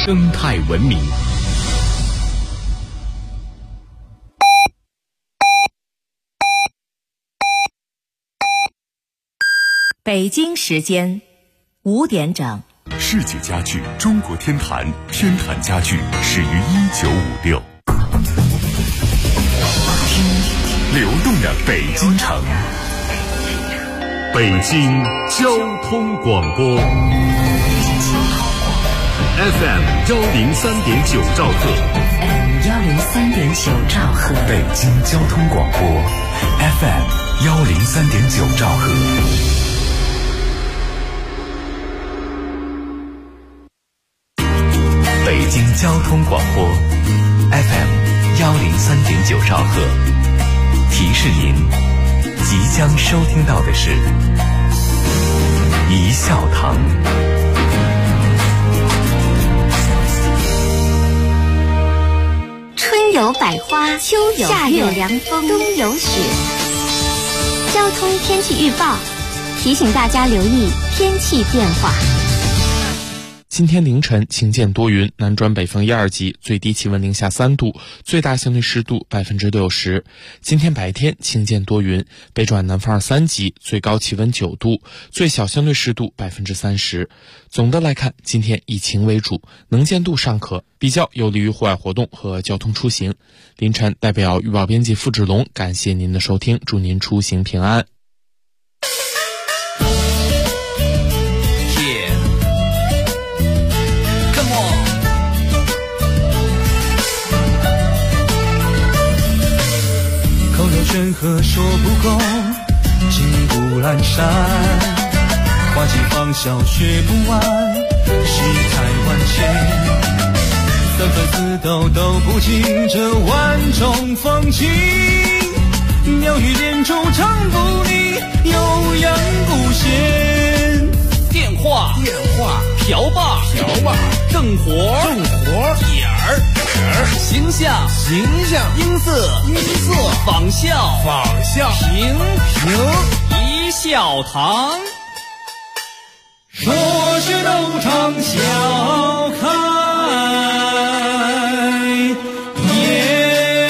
生态文明。 北京时间5点整。 世界家具中国天坛，天坛家具始于1956。听流动的北京城，北京交通广播 FM 103.9兆赫 103.9兆赫， 北京交通广播 FM 103.9兆赫。北京交通广播 FM 103.9兆赫，提示您即将收听到的是一笑堂。 春有百花，秋有夏有凉风，冬有雪。交通天气预报提醒大家留意天气变化。 今天凌晨晴间多云，南转北风1、2级，最低气温零下3度，最大相对湿度60%。今天白天晴间多云，北转南风2、3级，最高气温9度，最小相对湿度30%。总的来看，今天以晴为主，能见度尚可，比较有利于户外活动和交通出行。凌晨代表预报编辑付志龙，感谢您的收听，祝您出行平安。 山河说不够，情不阑珊，花季芳笑学不完，世态万千，三分四斗都不尽这万种风情，妙语连珠唱不腻，悠扬不闲。 电话瓢把正活点儿形象音色仿效平一笑堂， 说是都唱笑开颜。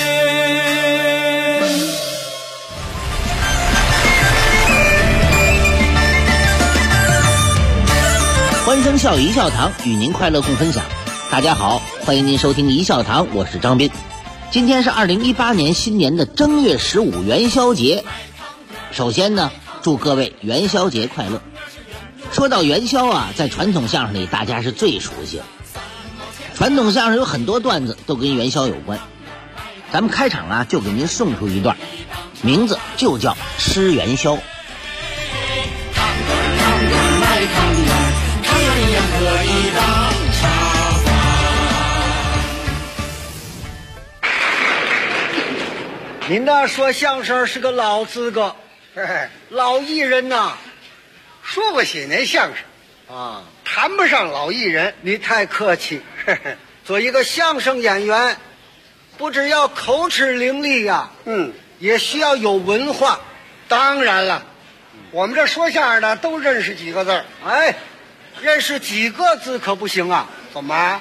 欢声笑语一笑堂，与您快乐共分享。大家好，欢迎您收听一笑堂，我是张斌。今天是2018年新年的正月15元宵节。首先呢，祝各位元宵节快乐。说到元宵啊，在传统相声里大家是最熟悉的。传统相声有很多段子都跟元宵有关，咱们开场啊就给您送出一段，名字就叫吃元宵。 您那说相声是个老资格，老艺人呐，说过些年相声啊，谈不上老艺人。你太客气，做一个相声演员，不只要口齿伶俐呀，也需要有文化。当然了，我们这说相声的都认识几个字，认识几个字可不行啊。怎么？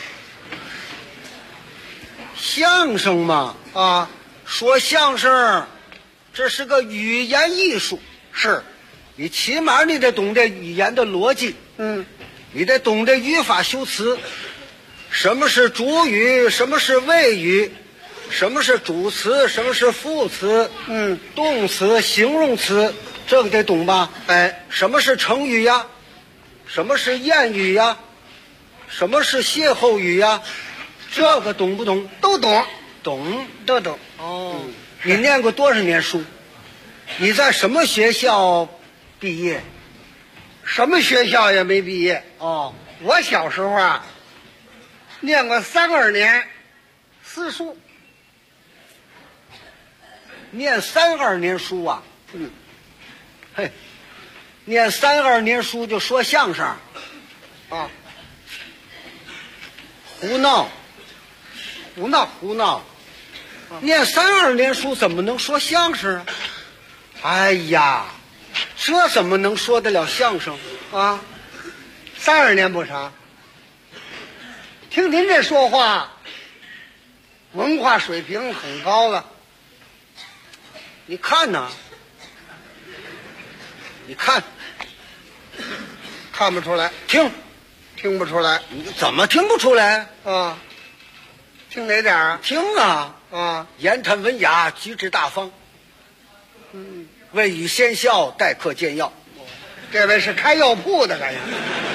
相声嘛，说相声，这是个语言艺术，是，你起码你得懂得语言的逻辑，你得懂得语法修辞，什么是主语，什么是谓语，什么是主词，什么是副词，动词、形容词，这个得懂吧？什么是成语呀？什么是谚语呀？什么是歇后语呀？这个懂不懂？都懂。都懂。你念过多少年书？你在什么学校毕业？什么学校也没毕业。我小时候啊，念过32年私塾。念32年书啊？念32年书就说相声啊？胡闹！念32年书怎么能说相声啊？哎呀，这怎么能说得了相声啊？32年不长， 听您这说话，文化水平很高了。你看呐，你看，看不出来，听不出来。你怎么听不出来啊？听哪点啊？听啊，言谈文雅，举止大方。未语先笑，待客见药。这位是开药铺的，感觉。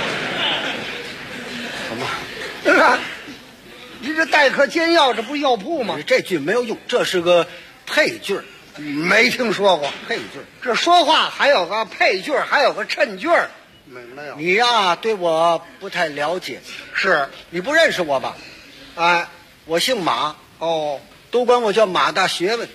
什么？你这待客见药，这不是药铺吗？这句没有用，这是个配句。没听说过配句。这说话还有个配句，还有个衬句。没有。你呀，对我不太了解。是你不认识我吧？哎，我姓马。哦，都管我叫马大学问。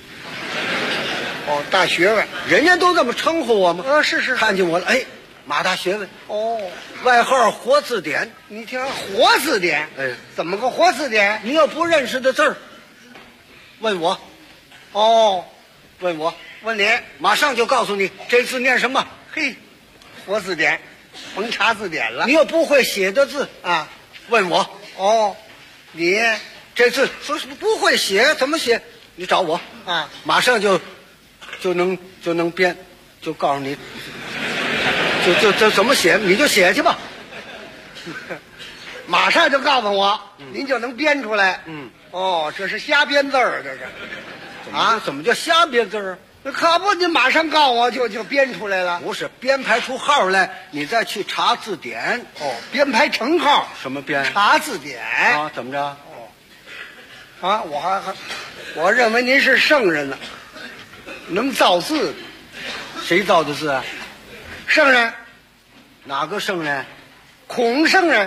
大学问，人家都这么称呼我吗？是。看见我了，哎，马大学问。哦，外号活字典。你听，活字典。哎，怎么个活字典？你要不认识的字儿，问我。哦，问你，马上就告诉你这字念什么。嘿，活字典，甭查字典了。你要不会写的字啊，问我。哦，你这字说什么不会写，怎么写？你找我啊，马上就能编，就告诉你，就怎么写，你就写去吧。马上就告诉我，您就能编出来。哦，这是瞎编字儿，这是。啊？怎么叫瞎编字儿？可不，你马上告我就编出来了。不是编排出号来，你再去查字典。哦，编排成号。什么编？查字典啊？怎么着？哦，啊，我认为您是圣人呢。能造字，谁造的字啊？圣人。哪个圣人？孔圣人。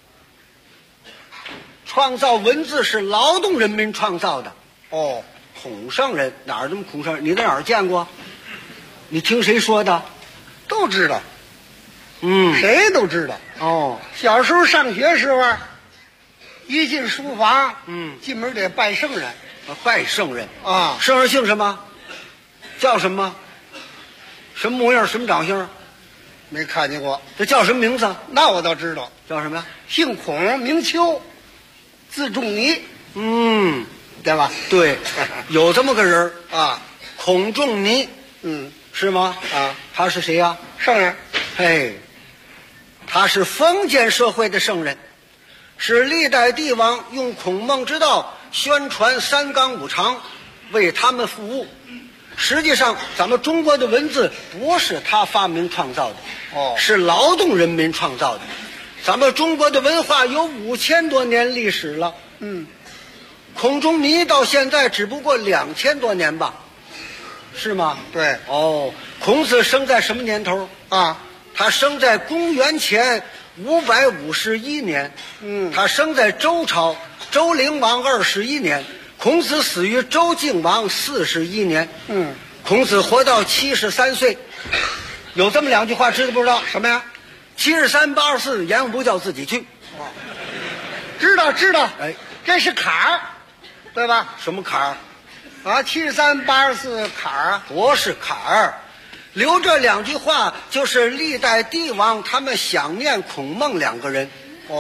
创造文字是劳动人民创造的。哦，孔圣人哪儿这么孔圣人？你在哪儿见过？你听谁说的？都知道。谁都知道。哦，小时候上学时候，一进书房，进门得拜圣人。拜圣人啊？圣人姓什么？叫什么？什么模样？什么长相？没看见过。这叫什么名字？那我倒知道，叫什么呀？姓孔，名丘，字仲尼。对吧？对，有这么个人啊，孔仲尼。是吗？啊，他是谁呀？圣人。嘿，他是封建社会的圣人，是历代帝王用孔孟之道宣传三纲五常，为他们服务。实际上咱们中国的文字不是他发明创造的，是劳动人民创造的。咱们中国的文化有5000多年历史了。孔仲尼到现在只不过2000多年吧，是吗？对。哦，孔子生在什么年头啊？他生在公元前551年。他生在周朝，周灵王21年。孔子死于周敬王41年。孔子活到73岁。有这么两句话，知道不知道？什么呀？73、84，言不叫自己去。知道。哎，这是坎儿，对吧？什么坎儿？啊，73、84坎儿？不是坎儿。留这两句话，就是历代帝王他们想念孔孟两个人。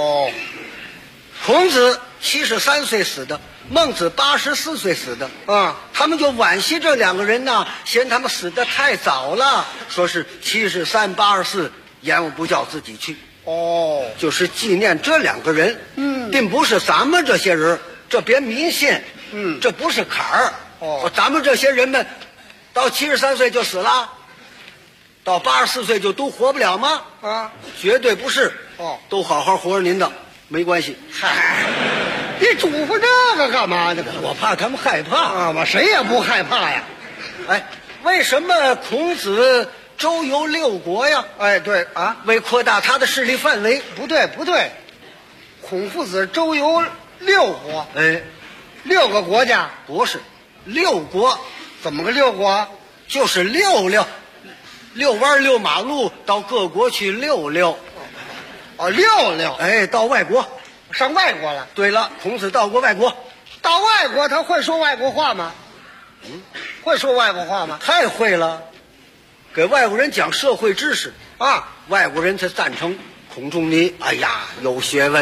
孔子73岁死的，孟子84岁死的。他们就惋惜这两个人呢，嫌他们死得太早了，说是73、84，言不叫自己去。就是纪念这两个人。并不是咱们这些人，这别迷信。这不是坎儿。咱们这些人们到73岁就死了，到84岁就都活不了吗？绝对不是。都好好活着您的，没关系。嗨，你嘱咐这个干嘛呢？我怕他们害怕。我谁也不害怕呀。哎，为什么孔子周游6国呀？哎，对啊，为扩大他的势力范围。不对，孔夫子周游6国。哎，6个国家？不是，6国。怎么个6国？就是溜弯溜马路，到各国去溜。溜。哎，到外国，上外国了。对了，孔子到过外国。到外国他会说外国话吗？会说外国话吗？太会了，给外国人讲社会知识啊，外国人才赞成孔仲尼。哎呀，有学问。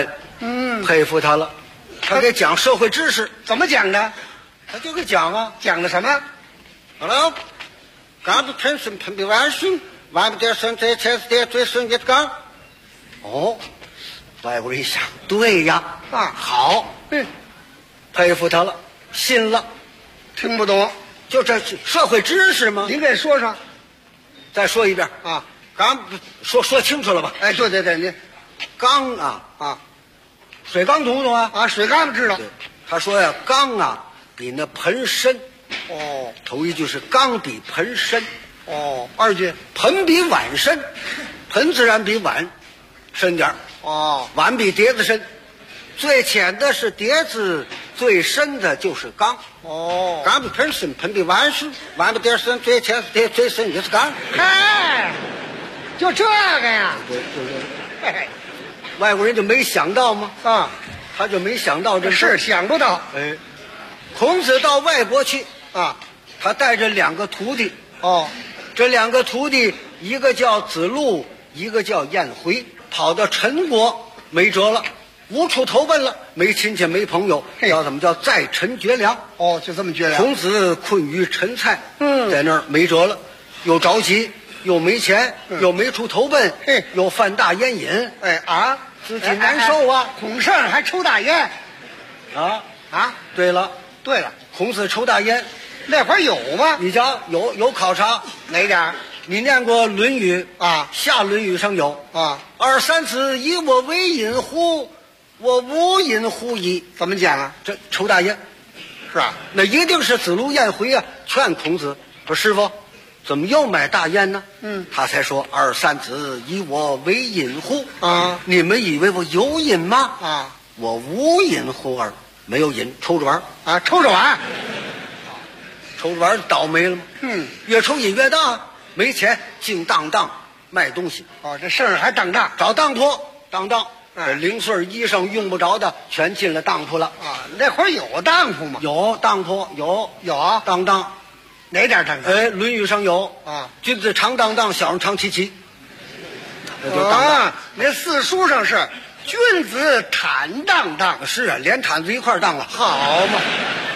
佩服他了。他给讲社会知识， 怎么讲的？ 他就给讲啊， 讲的什么？ 好了，刚不喷水喷比万水，万不得生这钱是得最生一缸。哦，外国人一想，对呀，好，佩服他了，信了。 听不懂， 就这社会知识吗？ 您给说说。 再说一遍啊， 刚说清楚了吧？ 哎，对对对，您缸啊，水缸懂不懂啊？ 啊，水缸知道。 他说呀，缸啊比那盆深。 哦， 头一句是缸比盆深。 哦，二句盆比碗深，盆自然比碗深点儿。 哦， 碗比碟子深，最浅的是碟子，最深的就是缸。 哦， 缸比盆深，盆比碗深，碗比碟深，最浅是碟，最深也是缸。 哎，就这个呀？ 对，就这个。外国人就没想到吗？ 啊， 他就没想到这是想不到。 哎，孔子到外国去啊， 他带着2个徒弟。 哦， 这2个徒弟，一个叫子路，一个叫颜回，跑到陈国没辙了，无处投奔了，没亲戚没朋友，叫怎么叫在陈绝粮？ 哦，就这么绝粮。 孔子困于陈蔡，在那儿没辙了，又着急，又没钱，又没处投奔，又犯大烟瘾，自己难受啊。 孔圣还抽大烟， 对了，孔子抽大烟， 那会儿有吗？ 你瞧，有考察哪点？ 你念过《论语》 啊？ 下《论语》上有啊。 二三子以我为饮乎？我无饮乎矣。 怎么讲啊？ 这抽大烟， 是吧？ 那一定是子路颜回啊，劝孔子说：“师傅，怎么又买大烟呢？”他才说：“二三子以我为饮乎？ 啊， 你们以为我有瘾吗？ 啊， 我无饮乎耳，没有瘾，抽着玩啊，抽着玩， 抽着玩倒霉了吗？越抽瘾越大。”没钱，净当卖东西。 哦，这事儿还当当， 找当铺当。零碎衣裳用不着的，全进了当铺了。 啊，那会儿有当铺吗？ 有当铺，有当。 哪点当？ 《论语》上有啊， 君子常当，小人常戚。这就当。 那四书上是君子坦当。 是啊，连毯子一块当了。 好嘛，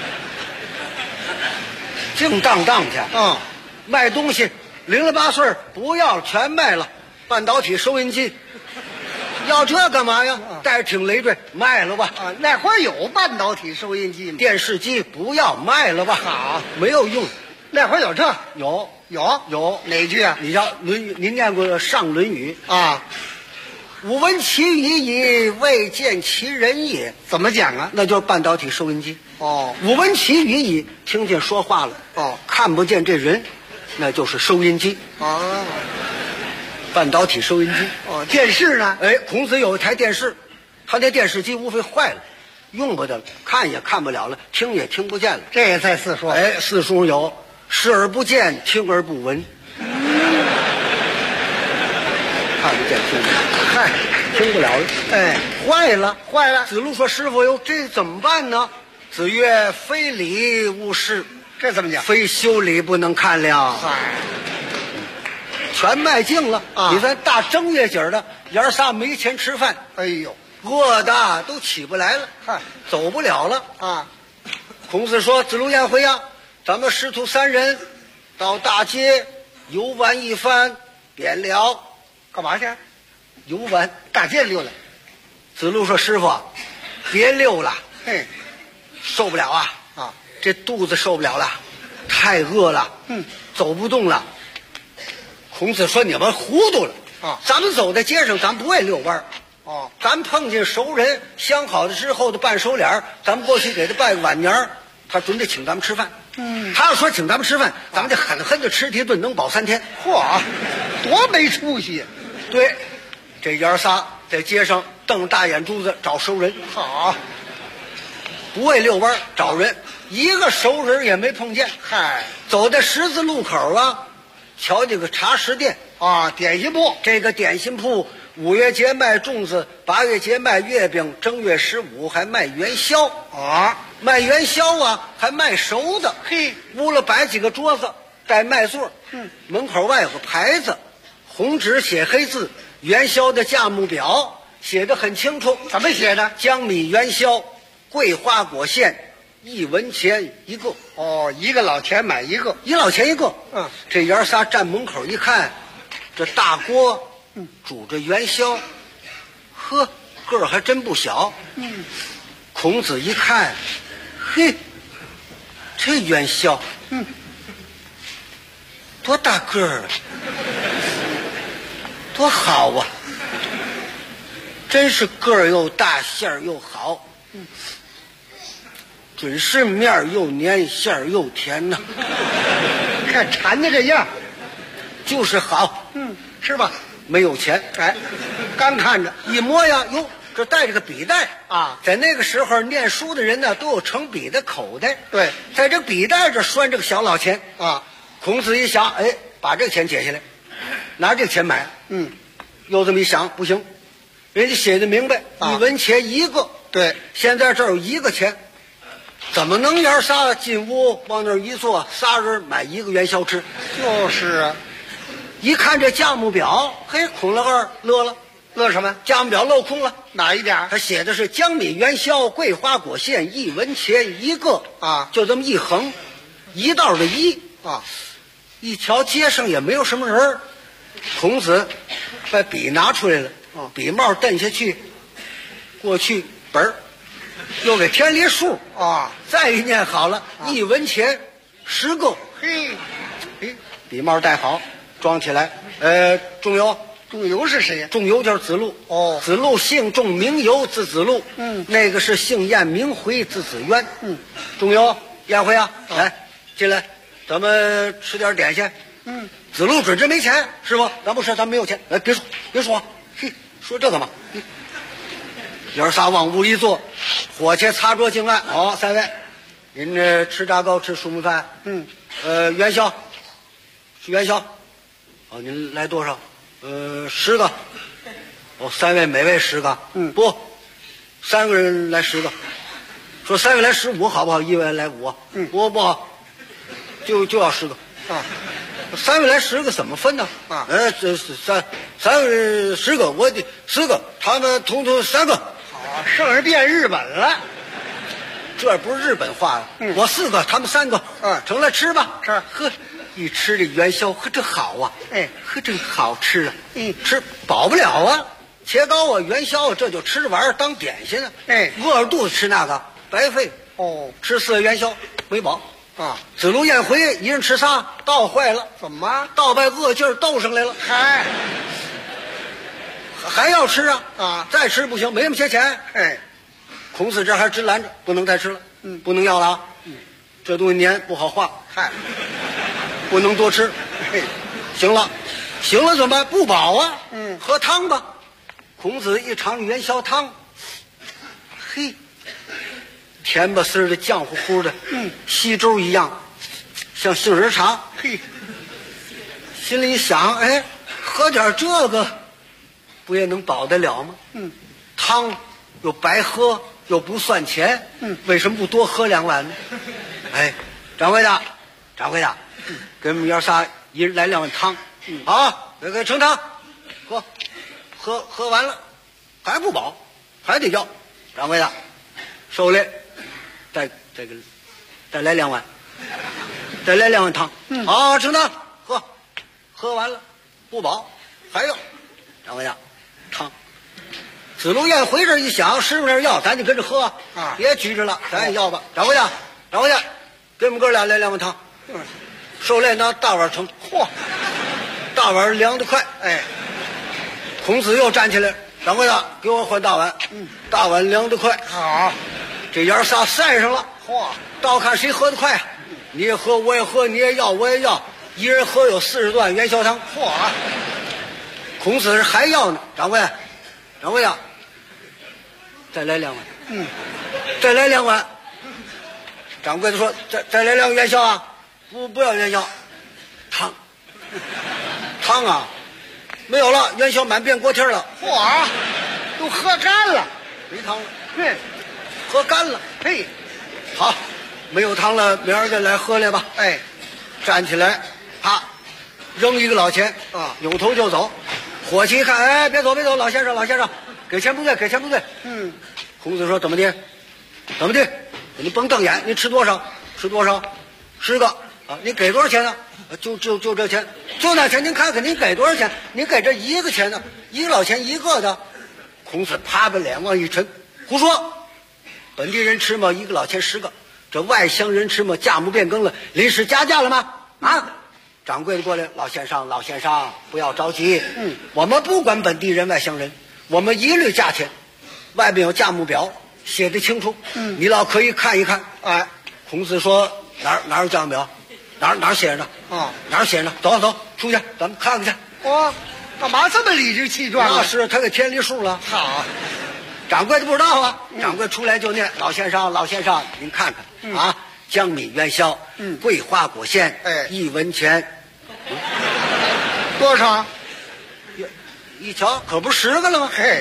净当去。卖东西。0了8岁不要全卖了，半导体收音机，要这干嘛呀？带着挺累赘，卖了吧。 那会儿有半导体收音机吗？ 电视机不要卖了吧。 好， 没有用。 那会儿有这？ 有哪句啊？ 你叫《论语》，您念过上《论语》 啊？ 吾闻其语矣，未见其人也。 怎么讲啊？ 那就是半导体收音机。 哦， 吾闻其语矣，听见说话了。 哦， 看不见这人。那就是收音机半导体收音机。 电视呢？ 孔子有一台电视，他那电视机无非坏了，用不得了，看也看不了了，听也听不见了。 这也在四书。 四书有视而不见，听而不闻。看不见，听不见，听不了了。坏了。子路说：“师傅哟，这怎么办呢？”子曰：“非礼勿视。” 这怎么讲？ 非修理不能看了。全卖净了啊！你看大正月节的，爷仨没钱吃饭， 哎呦， 饿的都起不来了，走不了了啊！孔子说：“子路颜回呀，咱们师徒3人到大街游玩一番，便了。” 干嘛去？ 游玩， 大街溜达。 子路说：“师傅，别溜了，受不了啊！这肚子受不了了，太饿了，走不动了。”孔子说：“你们糊涂了啊！咱们走在街上，咱不会遛弯儿。咱碰见熟人，相好的之后的办手脸，咱们过去给他拜个晚年，他准得请咱们吃饭。他要说请咱们吃饭，咱们就狠狠的吃一顿，能饱3天。 嚯，多没出息！ 对，这爷仨在街上瞪大眼珠子找熟人， 好， 不会遛弯找人，一个熟人也没碰见。走在十字路口啊，瞧这个茶食店啊，点心铺。这个点心铺5月节卖粽子，8月节卖月饼，正月15还卖元宵啊，卖元宵啊，还卖熟的。屋了摆几个桌子，带麦座，门口外有个牌子，红纸写黑字，元宵的价目表， 写的很清楚。 怎么写的？ 江米元宵，桂花果馅，1文钱一个。 哦，一个老钱买一个 ，1老钱一个。 嗯， 这爷仨站门口一看，这大锅，煮着元宵，呵，个儿还真不小。孔子一看，嘿，这元宵，多大个儿啊，多好啊！真是个儿又大，馅儿又好，准是面儿又黏，馅儿又甜呐。 看馋的这样， 就是好， 是吧？ 没有钱， 哎，刚看着一摸呀，哟，这带着个笔袋啊， 在那个时候念书的人呢，都有盛笔的口袋。 对， 在这笔袋这拴着个小老钱啊。 孔子一想，哎，把这个钱解下来，拿这个钱买。又这么一想，不行，人家写的明白，1文钱一个。 对， 现在这儿有1个钱，怎么能爷仨进屋往那儿一坐，仨人买1个元宵吃？ 就是啊。 一看这价目表，嘿，孔老二乐了。 乐什么？ 价目表镂空了， 哪一点？ 他写的是江米元宵，桂花果馅，1文钱一个啊， 就这么一横，一道的一啊。 一瞧街上也没有什么人，孔子把笔拿出来了，笔帽蹬下去，过去本儿又给添了一数啊， 再一念好了，1文钱10个。 嘿， 笔帽戴好，装起来。仲由。 仲由是谁呀？ 仲由就是子路。 哦， 子路姓仲，名由，字子路。那个是姓晏，名回，字子渊。仲由，晏回啊，来进来，咱们吃点点心。子路准真没钱，师傅，咱不吃，咱没有钱。别说，别说，嘿，说这干嘛？爷仨往屋一坐，伙计擦桌敬案。好，3位，您这吃炸糕，吃熟米饭。元宵，是元宵。哦，您来多少？10个。哦，3位每位10个。不，3个人来10个。说3位来15好不好？1位来5。不好，就要10个啊。3位来10个怎么分呢？啊，这是三位10个，我得10个，他们统统3个。 好，剩下变日本了。 这不是日本话了。我4个，他们3个。成了，吃吧。 是。 呵，一吃这元宵，呵，这好啊。呵，这好吃啊。吃饱不了啊，切糕啊，元宵啊，这就吃着玩意儿当点心呢。饿着肚子吃那个白费。 哦， 吃4个元宵没饱啊。 子路晏回一人吃仨，倒坏了。 怎么？ 倒把饿劲儿斗上来了。 嗨， 还要吃啊？ 啊， 再吃不行，没那么些钱。孔子这还直拦着，不能再吃了。不能要了啊。这东西黏不好化。 嗨， 不能多吃。行了，行了，怎么办？不饱啊。喝汤吧。孔子一尝元宵汤，嘿，甜吧丝的，酱乎乎的，稀粥一样，像杏仁茶。 嘿， 心里想，哎，喝点这个，不也能饱得了吗？汤又白喝，又不算钱，为什么不多喝2碗呢？哎，掌柜的，给我们爷仨一人来2碗汤。好，给盛汤，喝完了，还不饱，还得要。掌柜的，受累，再来2碗，再来2碗汤。好，盛汤，喝完了，不饱，还要。掌柜的，汤。子路晏回这一想，师傅那儿要，咱就跟着喝啊，别拘着了，咱也要吧。掌柜的，给我们哥俩来2碗汤。受累拿大碗盛。大碗凉得快。孔子又站起来，掌柜的，给我换大碗。大碗凉得快。 好， 这爷仨赛上了。倒看谁喝得快。你也喝，我也喝，你也要，我也要，一人喝有40多碗元宵汤。孔子还要呢。掌柜的，再来2碗。再来2碗。掌柜的说，再来2个元宵啊。不要元宵，汤啊，没有了，元宵满遍锅贴了。 都喝干了， 没汤了。喝干了。好，没有汤了，明儿再来喝来吧。站起来，啪，扔1个老钱啊，扭头就走。伙计一看，别走，老先生， 给钱不对，给钱不对。孔子说怎么的？怎么的？你甭瞪眼，你吃多少？吃多少？10个啊！你给多少钱呢？就这钱，就那钱。您看看，您给多少钱？您给这1个钱呢？1个老钱1个的。孔子啪把脸往一沉，胡说！本地人吃嘛，1个老钱10个。这外乡人吃嘛，价目变更了，临时加价了吗？啊！掌柜的过来，老先生，不要着急。我们不管本地人、外乡人，我们一律价钱，外面有价目表，写得清楚。你老可以看一看。哎，孔子说哪有价目表？哪写着呢？哪写着呢？走出去，咱们看看去。 干嘛这么理直气壮？ 那是他给添了数了。好，掌柜的不知道啊。掌柜出来就念：老先生，您看看啊，江米元宵，桂花果馅，1文钱。 多少？ 一瞧可不10个了吗？ 嘿，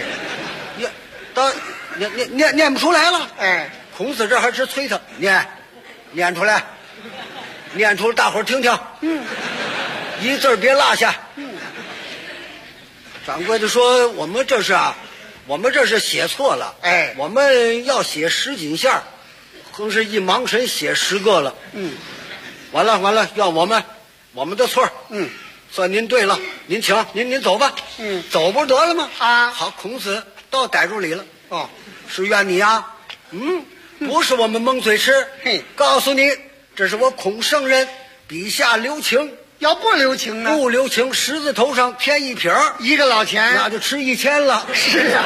念不出来了。 哎， 孔子这还是催他念出来，大伙儿听听。一字别落下。掌柜的说：“我们这是写错了。哎，我们要写10斤馅儿，更是一忙神写10个了。完了，要我们的错。算您对了，您请，您走吧。走不得了吗？啊，好，孔子倒逮住理了。是怨你啊？不是我们蒙嘴吃。告诉你，这是我孔圣人笔下留情。 要不留情呢？ 不留情，十字头上添1撇 ，1个老钱， 那就吃1000了。 是啊。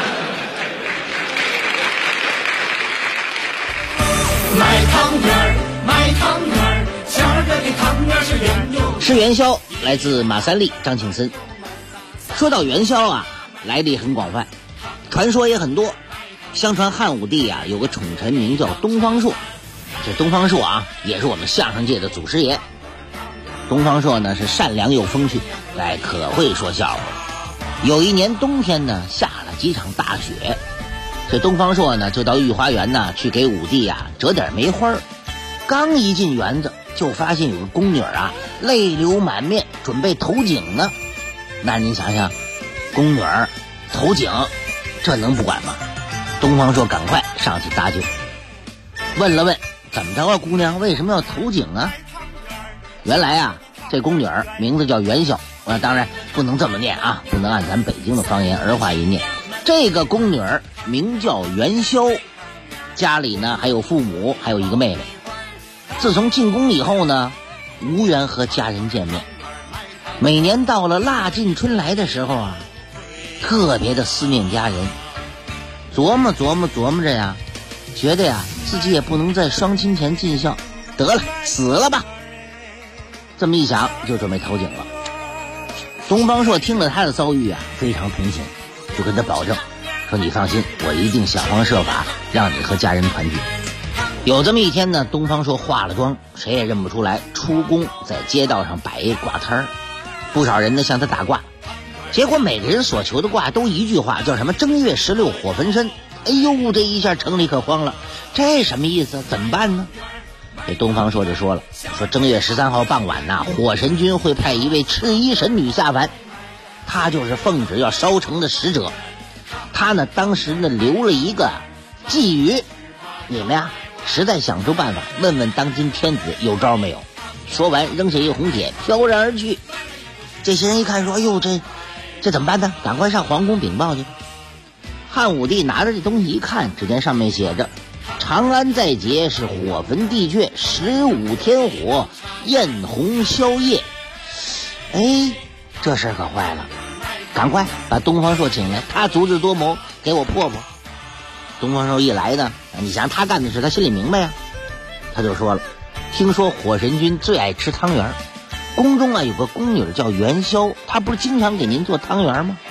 买汤圆，馅儿的汤圆是圆又吃元宵来自马三立、张庆森。说到元宵啊，来历很广泛，传说也很多。相传汉武帝啊有个宠臣名叫东方朔，这东方朔啊也是我们相声界的祖师爷。东方朔呢是善良又风趣，可会说笑话。有一年冬天呢下了几场大雪，这东方朔呢就到御花园呢去给武帝啊折点梅花。刚一进园子，就发现有个宫女啊泪流满面，准备投井呢。那您想想，宫女投井，这能不管吗？东方朔赶快上去搭救，问了问怎么着啊，姑娘为什么要投井啊？原来啊，这宫女名字叫元宵，当然不能这么念啊，不能按咱北京的方言儿化音念。这个宫女名叫元宵，家里呢还有父母，还有一个妹妹。自从进宫以后呢，无缘和家人见面。每年到了腊尽春来的时候啊，特别的思念家人。琢磨着呀，觉得呀自己也不能在双亲前尽孝，得了，死了吧。这么一想，就准备投井了。东方朔听了他的遭遇啊，非常同情，就跟他保证说：“你放心，我一定想方设法让你和家人团聚。”有这么一天呢，东方朔化了妆，谁也认不出来，出宫在街道上摆一卦摊儿，不少人呢向他打卦，结果每个人所求的卦都一句话，叫什么正月16火焚身。哎呦，这一下城里可慌了，这什么意思？怎么办呢？这东方朔就说了，说正月13号傍晚呐，火神君会派一位赤衣神女下凡，她就是奉旨要烧城的使者。她呢当时呢留了一个寄语，你们呀实在想出办法，问问当今天子有招没有。说完扔下一红帖，飘然而去。这些人一看说：“哎呦，这怎么办呢？赶快上皇宫禀报去。”汉武帝拿着这东西一看，只见上面写着：“长安在劫，是火焚地阙，15天火，焰红宵夜。”哎，这事可坏了，赶快把东方朔请来，他足智多谋，给我破破。东方朔一来呢，你想他干的事，他心里明白呀，他就说了：“听说火神君最爱吃汤圆，宫中啊有个宫女叫元宵，她不是经常给您做汤圆吗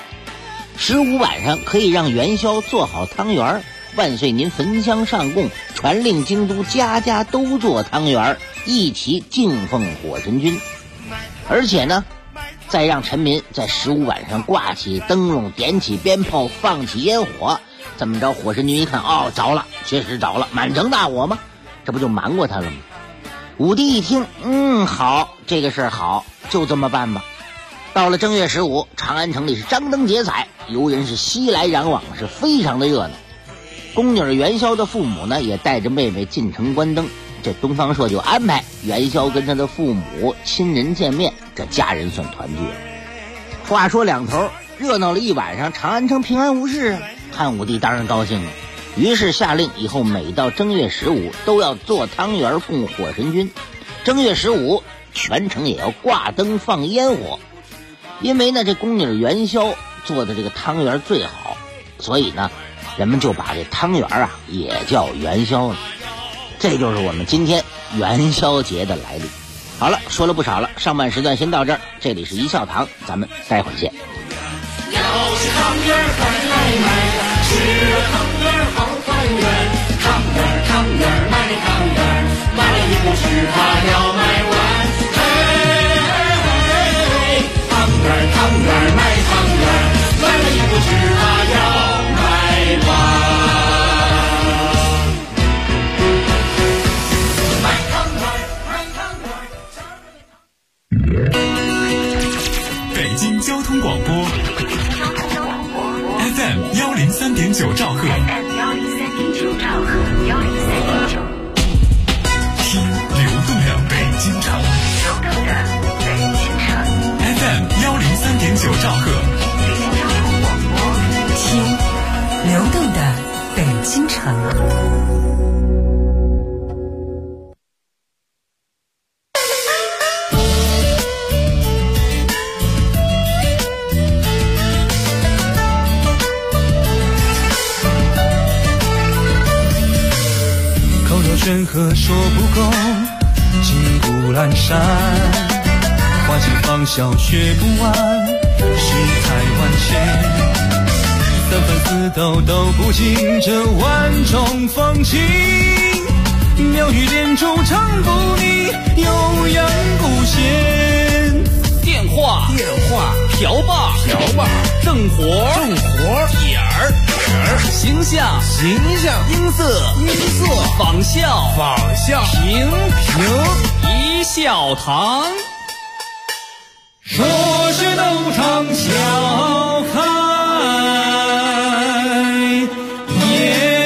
？15晚上可以让元宵做好汤圆，万岁您焚香上供，传令京都家家都做汤圆，一起敬奉火神君。而且呢，再让臣民在15晚上挂起灯笼，点起鞭炮，放起烟火。这么着，火神君一看，哦，着了，确实着了，满城大火吗？这不就瞒过他了吗？”武帝一听，好，这个事儿好，就这么办吧。 到了正月15，长安城里是张灯结彩，游人是熙来攘往，是非常的热闹。宫女元宵的父母呢，也带着妹妹进城观灯。这东方朔就安排元宵跟他的父母亲人见面，这家人算团聚。话说两头，热闹了一晚上，长安城平安无事啊。汉武帝当然高兴了，于是下令以后每到正月15都要做汤圆供火神君。正月15全城也要挂灯放烟火，因为呢这宫女元宵做的这个汤圆最好，所以呢人们就把这汤圆啊也叫元宵了。这就是我们今天元宵节的来历。好了，说了不少了，上半时段先到这儿，这里是一笑堂，咱们待会儿见。 要是汤圆快来买，吃了汤圆好团圆。汤圆汤圆买汤圆，买了一不吃它要买完。嘿嘿嘿，汤圆汤圆买汤圆，买了一不吃它要买完。 北京交通广播 FM 103.9兆赫，听流动的北京城，FM 103.9兆赫， 听流动的北京城。 山河说不够，金谷阑珊，花季芳笑学不完，世态万千，三番四斗都不尽这万种风情，妙语连珠唱不腻，悠扬古弦。 电话瓢把正活点儿形象音色仿效平一笑堂， 说是斗场笑开颜。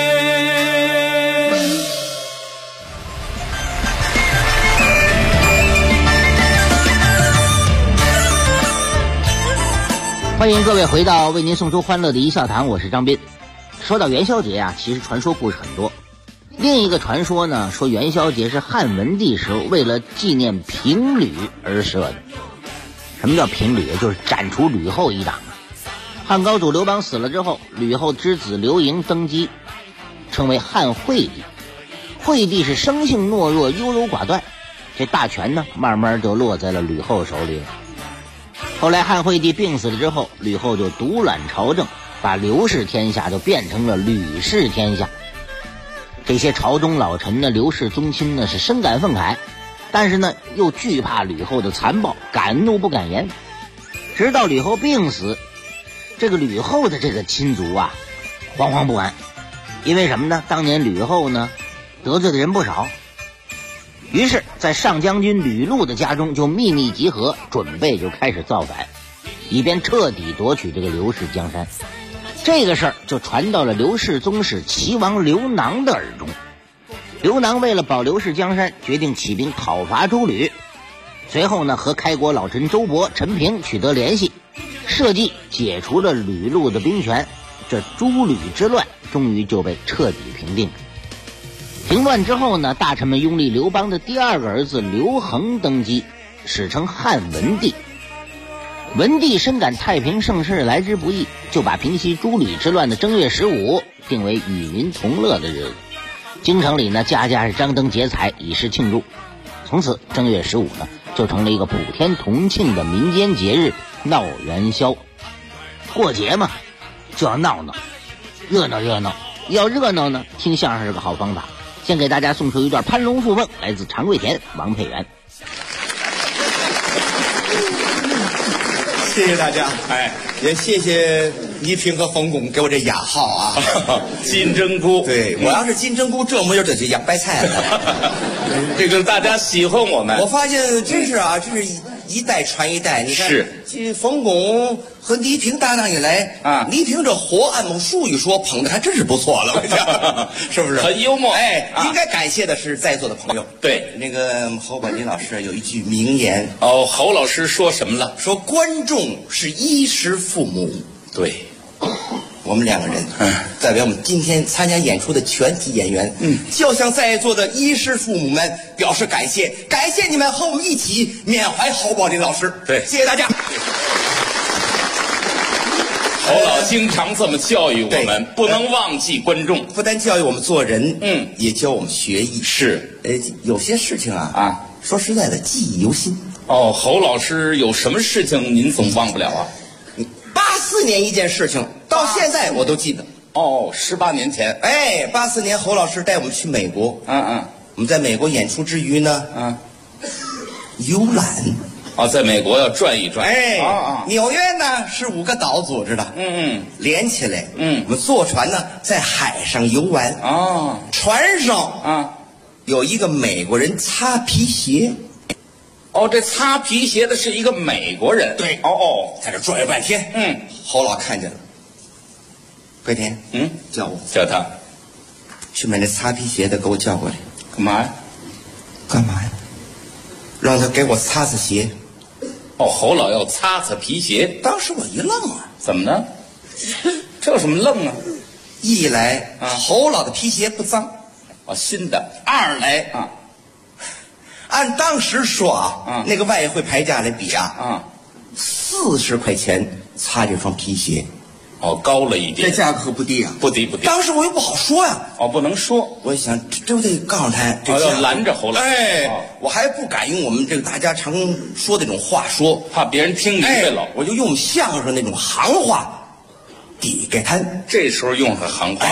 欢迎各位回到为您送出欢乐的一笑堂，我是张斌。说到元宵节啊，其实传说故事很多。另一个传说呢，说元宵节是汉文帝时候为了纪念平吕而设的。什么叫平吕？就是斩除吕后一党。汉高祖刘邦死了之后，吕后之子刘盈登基，称为汉惠帝。惠帝是生性懦弱，优柔寡断，这大权呢慢慢就落在了吕后手里了。后来汉惠帝病死了之后，吕后就独揽朝政，把刘氏天下就变成了吕氏天下。这些朝中老臣呢，刘氏宗亲呢是深感愤慨，但是呢又惧怕吕后的残暴，敢怒不敢言。直到吕后病死，这个吕后的这个亲族啊惶惶不安，因为什么呢？当年吕后呢得罪的人不少，于是在上将军吕禄的家中就秘密集合，准备就开始造反，以便彻底夺取这个刘氏江山。这个事儿就传到了刘氏宗室齐王刘囊的耳中。刘囊为了保刘氏江山，决定起兵讨伐诸吕。随后呢，和开国老臣周勃、陈平取得联系，设计解除了吕禄的兵权。这诸吕之乱终于就被彻底平定。平乱之后呢，大臣们拥立刘邦的第二个儿子刘恒登基，史称汉文帝。文帝深感太平盛世来之不易，就把平息诸吕之乱的正月15定为与民同乐的日子。京城里呢，家家是张灯结彩，以示庆祝。从此正月15呢，就成了一个普天同庆的民间节日，闹元宵。过节嘛，就要闹闹，热闹热闹。要热闹呢，听相声是个好方法。先给大家送出一段《攀龙附凤》，来自常贵田王佩元。 谢谢大家，也谢谢倪萍和冯巩给我这雅号啊， 金针菇。 对，我要是金针菇，这模样这就洋白菜了。 这个大家喜欢我们。 我发现真是啊，这是一代传一代。你看， 是这冯巩和倪萍搭档以来啊， 倪萍这活按某术语说捧的还真是不错了，我讲是不是？ 很幽默。 哎，应该感谢的是在座的朋友。 对， 那个侯宝林老师有一句名言。 哦，侯老师说什么了？ 说观众是衣食父母。 对。 我们两个人，代表我们今天参加演出的全体演员，就向在座的衣食父母们表示感谢，感谢你们和我们一起缅怀侯宝林老师。 对， 谢谢大家。 侯老经常这么教育我们，不能忘记观众， 不但教育我们做人，也教我们学艺。 是， 有些事情啊，说实在的，记忆犹新。 哦，侯老师有什么事情您总忘不了啊 ？84年一件事情，到现在我都记得。 哦，18年前。 哎，84年侯老师带我们去美国。我们在美国演出之余呢，游览。 哦，在美国要转一转。 哎，纽约呢是5个岛组织的，连起来，我们坐船呢在海上游玩。船上有一个美国人擦皮鞋。 哦，这擦皮鞋的是一个美国人。 对，在这转悠半天。侯老看见了，桂田，叫他去买那擦皮鞋的，给我叫过来。 干嘛呀？ 干嘛呀？让他给我擦擦鞋。 哦，侯老要擦擦皮鞋。 当时我一愣啊， 怎么呢？这有什么愣啊？ 一来侯老的皮鞋不脏， 新的； 二来按当时说那个外汇牌价来比40块钱擦这双皮鞋。 高了一点。 这价格不低啊， 不低。 当时我又不好说呀。 不能说。 我想这不得告诉他， 要拦着侯老。 我还不敢用我们这个大家常说的那种话说， 怕别人听明白了。 我就用相声那种行话抵给他。 这时候用上行话。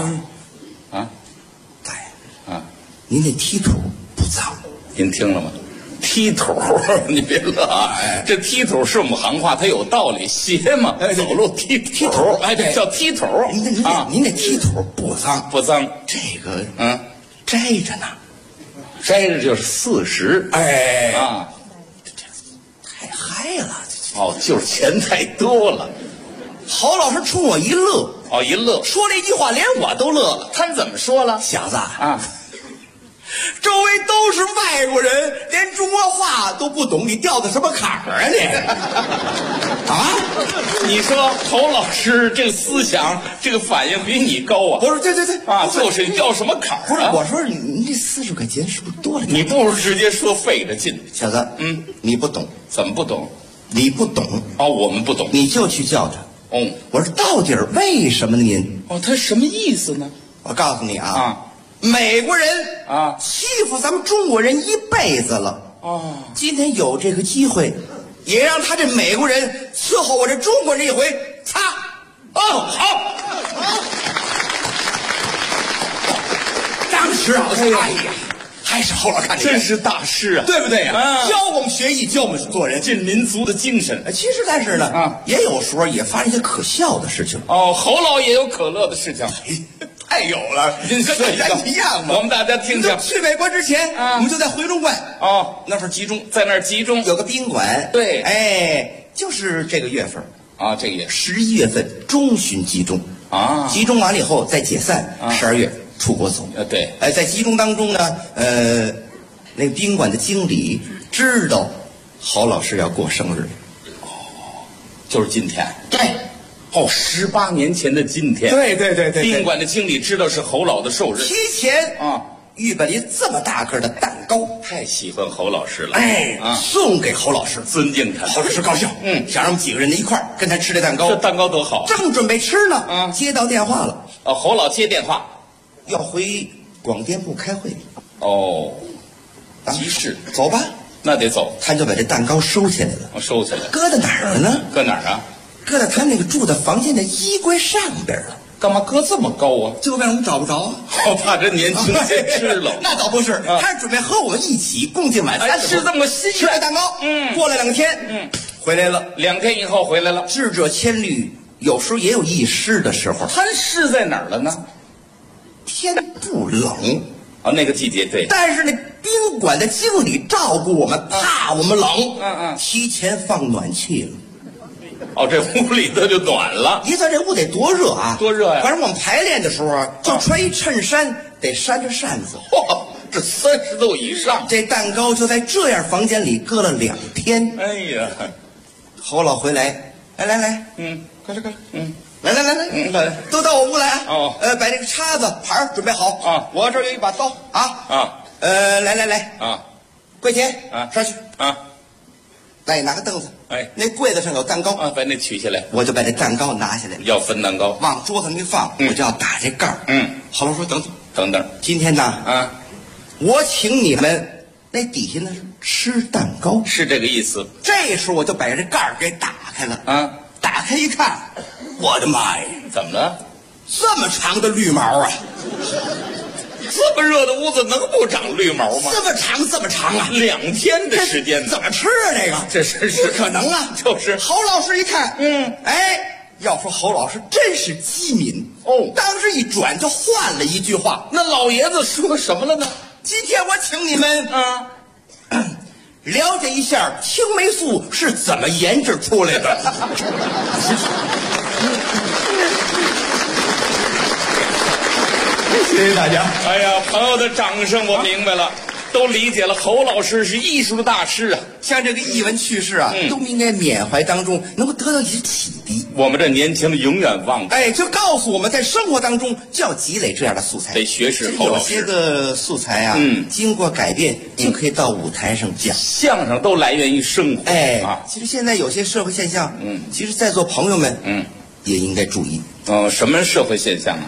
大爷您那踢腿不脏。 您听了吗？踢腿，你别乐啊！这踢腿是我们行话，它有道理。鞋嘛，走路踢腿，这叫踢腿。 您这踢腿不脏， 不脏。 这个摘着呢， 摘着就是40。 太嗨了。 就是钱太多了。 侯老师冲我一乐， 一乐， 说了一句话，连我都乐了。 他怎么说了？ 小子周围都是外国人，连中国话都不懂，你掉的什么坎儿啊你？ 你说侯老师这个思想，这个反应比你高啊？ 不是，对就是你掉什么坎儿？ 不是，我说您这40块钱是不是多了？ 你不如直接说费着劲。 小子，你不懂。 怎么不懂？ 你不懂我们不懂， 你就去叫他。我说到底为什么呢？您他什么意思呢？ 我告诉你美国人欺负咱们中国人一辈子了。今天有这个机会，也让他这美国人伺候我这中国人一回。擦，好。当时哎呀，还是侯老看见， 真是大师啊， 对不对呀？教我们学艺，教我们做人， 尽民族的精神。 其实但是呢，也有时候也发生一些可笑的事情。 侯老也有可乐的事情。 太有了， 您说一样吗？ 我们大家听听。 去美国之前，我们就在回龙观那会儿在那儿集中， 有个宾馆。 对， 就是这个月份这个月 11月份中旬集中集中完了以后再解散，12月出国走。 对， 在集中当中呢，那个宾馆的经理知道侯老师要过生日， 就是今天。 对。 18年前的今天， 对， 宾馆的经理知道是侯老的寿日， 提前预备了这么大个的蛋糕， 太喜欢侯老师了， 送给侯老师， 尊敬他。 侯老师高兴，想让我们几个人一块儿跟他吃这蛋糕。 这蛋糕多好！ 正准备吃呢，接到电话了。 侯老接电话， 要回广电部开会。 急事， 走吧。 那得走。 他就把这蛋糕收起来了。 收起来， 搁在哪儿了呢？ 搁哪儿啊？ 搁在他那个住的房间的衣柜上边了。 干嘛搁这么高啊？ 就让我们找不着。 怕这年轻先吃了。 那倒不是，他准备和我一起共进晚餐， 吃这么新吃这蛋糕。过了2天，回来了。 2天以后回来了。 智者千虑，有时候也有遗失的时候。 他是在哪儿了呢？ 天不冷那个季节对。 但是那宾馆的经理照顾我们，怕我们冷，提前放暖气了。 哦，这屋里头就暖了。 你说这屋得多热啊！ 多热呀！ 反正我们排练的时候啊，就穿一衬衫，得扇着扇子。 嚯，这30度以上。 这蛋糕就在这样房间里搁了2天。 哎呀， 侯老回来，来，快来，来，都到我屋来啊！ 哦， 把这个叉子盘准备好啊！ 我这儿有一把刀啊！来啊！ 桂田啊， 上去啊！ 来，拿个凳子。 哎， 那柜子上有蛋糕啊，把那取下来， 我就把这蛋糕拿下来， 要分蛋糕， 往桌子上一放，我就要打这盖儿。侯老说等等，今天呢，我请你们那底下呢吃蛋糕， 是这个意思。 这时候我就把这盖儿给打开了啊，打开一看，我的妈呀， 怎么了？ 这么长的绿毛啊！ 这么热的屋子能不长绿毛吗？ 这么长啊 ！2天的时间怎么吃啊？这是不可能啊！ 就是侯老师一看，要说侯老师真是机敏哦，当时一转就换了一句话。 那老爷子说什么了呢？ 今天我请你们了解一下青霉素是怎么研制出来的。谢谢大家。 哎呀，朋友的掌声我明白了，都理解了。侯老师是艺术的大师啊， 像这个艺文趣事啊，都应该缅怀当中，能够得到一些启迪。 我们这年轻的永远忘不。 就告诉我们在生活当中就要积累这样的素材， 得学识。 有些个素材啊，经过改变就可以到舞台上讲。 相声都来源于生活。 其实现在有些社会现象，其实在座朋友们，也应该注意。 什么社会现象啊？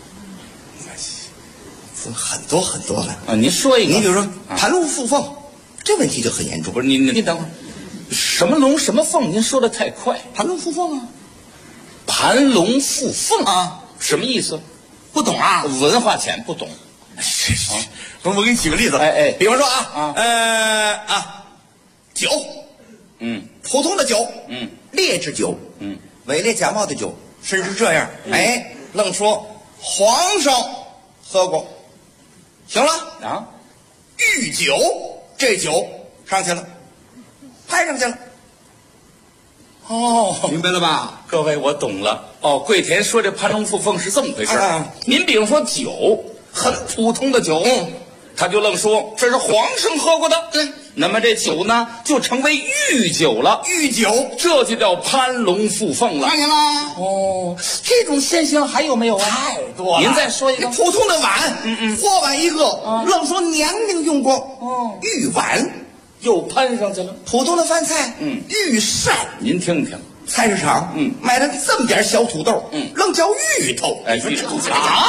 很多了啊！您说一个， 你比如说盘龙附凤，这问题就很严重。 不是你等会儿，什么龙什么凤？您说的太快。 盘龙附凤啊， 盘龙附凤啊， 什么意思？ 不懂啊？ 文化浅，不懂。 不是，我给你举个例子。比方说酒，普通的酒，劣质酒，伪劣假冒的酒，甚至这样，愣说皇上喝过。行了啊，御酒这酒上去了，拍上去了。明白了吧？ 各位，我懂了。桂田说这盘龙附凤是这么回事。您比如说酒，很普通的酒，他就愣说这是皇上喝过的。 对， 那么这酒呢，就成为御酒了。 御酒， 这就叫盘龙附凤了。 看见了？ 这种现象还有没有啊？ 太多了。 您再说一个。 普通的碗，锅碗一个，愣说娘娘用过。御碗又攀上去了。 普通的饭菜，御膳。 您听听， 菜市场，买了这么点小土豆，愣叫芋头。 芋头啊！